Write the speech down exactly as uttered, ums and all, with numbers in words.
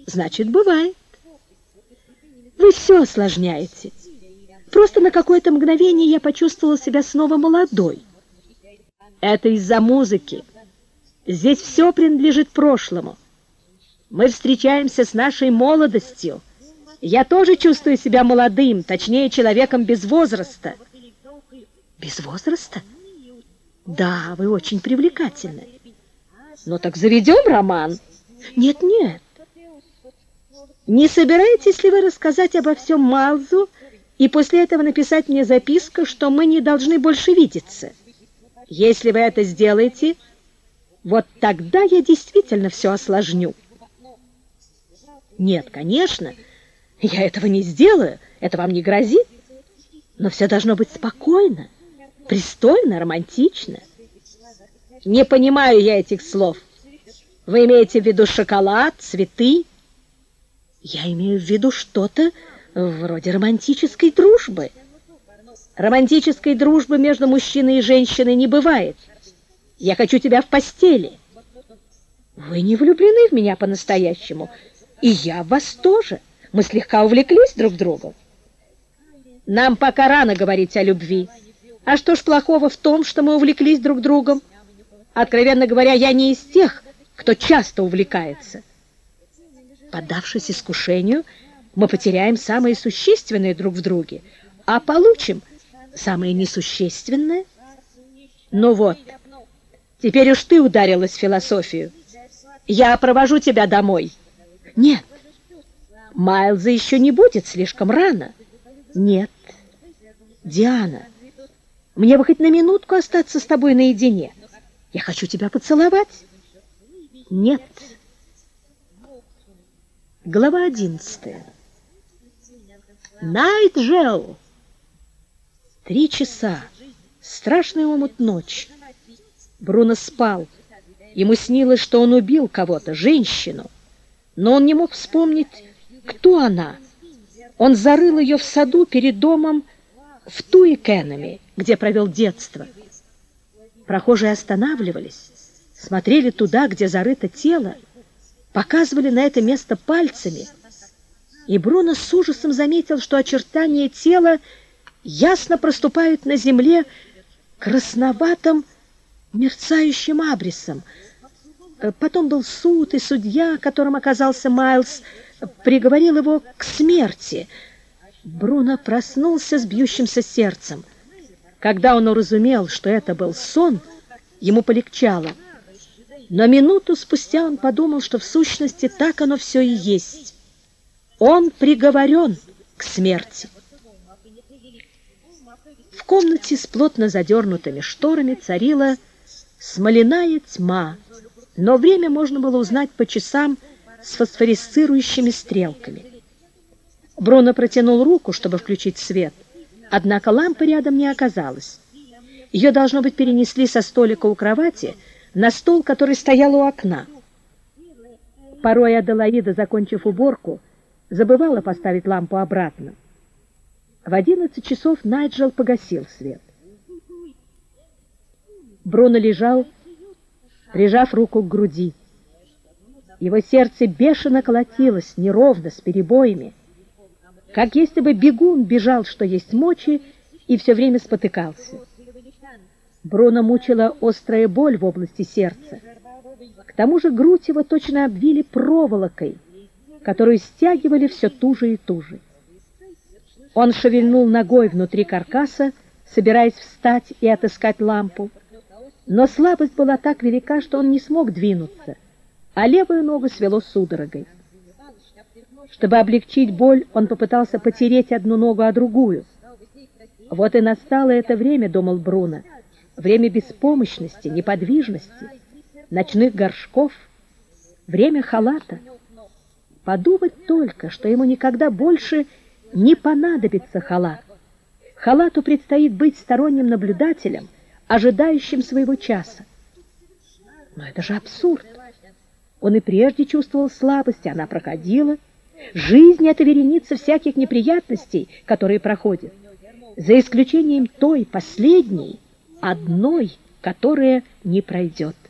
Значит, бывает. Вы все осложняете. Просто на какое-то мгновение я почувствовала себя снова молодой. Это из-за музыки. Здесь все принадлежит прошлому. Мы встречаемся с нашей молодостью. Я тоже чувствую себя молодым, точнее, человеком без возраста. Без возраста? Да, вы очень привлекательны. Ну так заведем роман? Нет, нет. Не собираетесь ли вы рассказать обо всем Майлзу и после этого написать мне записку, что мы не должны больше видеться? Если вы это сделаете, вот тогда я действительно все осложню. Нет, конечно, я этого не сделаю, это вам не грозит, но все должно быть спокойно, пристойно, романтично. Не понимаю я этих слов. Вы имеете в виду шоколад, цветы? Я имею в виду что-то вроде романтической дружбы. Романтической дружбы между мужчиной и женщиной не бывает. Я хочу тебя в постели. Вы не влюблены в меня по-настоящему, и я в вас тоже. Мы слегка увлеклись друг другом. Нам пока рано говорить о любви. А что ж плохого в том, что мы увлеклись друг другом? Откровенно говоря, я не из тех, кто часто увлекается. Поддавшись искушению, мы потеряем самое существенное друг в друге, а получим самое несущественное. Ну вот, теперь уж ты ударилась в философию. Я провожу тебя домой. Нет, Майлза еще не будет, слишком рано. Нет, Диана, мне бы хоть на минутку остаться с тобой наедине. Я хочу тебя поцеловать. Нет. Глава одиннадцатая. Найджел! Три часа. Страшный омут ночи. Бруно спал. Ему снилось, что он убил кого-то, женщину. Но он не мог вспомнить, кто она. Он зарыл ее в саду перед домом в Туикенами, где провел детство. Прохожие останавливались, смотрели туда, где зарыто тело, показывали на это место пальцами, и Бруно с ужасом заметил, что очертания тела ясно проступают на земле красноватым мерцающим абрисом. Потом был суд, и судья, которым оказался Майлз, приговорил его к смерти. Бруно проснулся с бьющимся сердцем. Когда он уразумел, что это был сон, ему полегчало. Но минуту спустя он подумал, что в сущности так оно все и есть. Он приговорен к смерти. В комнате с плотно задернутыми шторами царила смоляная тьма, но время можно было узнать по часам с фосфоресцирующими стрелками. Бруно протянул руку, чтобы включить свет, однако лампы рядом не оказалось. Ее, должно быть, перенесли со столика у кровати на стол, который стоял у окна. Порой Аделаида, закончив уборку, забывала поставить лампу обратно. В одиннадцать часов Найджел погасил свет. Бруно лежал, прижав руку к груди. Его сердце бешено колотилось, неровно, с перебоями, как если бы бегун бежал, что есть мочи, и все время спотыкался. Бруно мучила острая боль в области сердца. К тому же грудь его точно обвили проволокой, которую стягивали все туже и туже. Он шевельнул ногой внутри каркаса, собираясь встать и отыскать лампу, но слабость была так велика, что он не смог двинуться, а левую ногу свело судорогой. Чтобы облегчить боль, он попытался потереть одну ногу о другую. Вот и настало это время, думал Бруно, время беспомощности, неподвижности, ночных горшков, время халата. Подумать только, что ему никогда больше не понадобится халат. Халату предстоит быть сторонним наблюдателем, ожидающим своего часа. Но это же абсурд. Он и прежде чувствовал слабость, и она проходила. Жизнь — это вереница всяких неприятностей, которые проходят, за исключением той, последней, одной, которая не пройдет.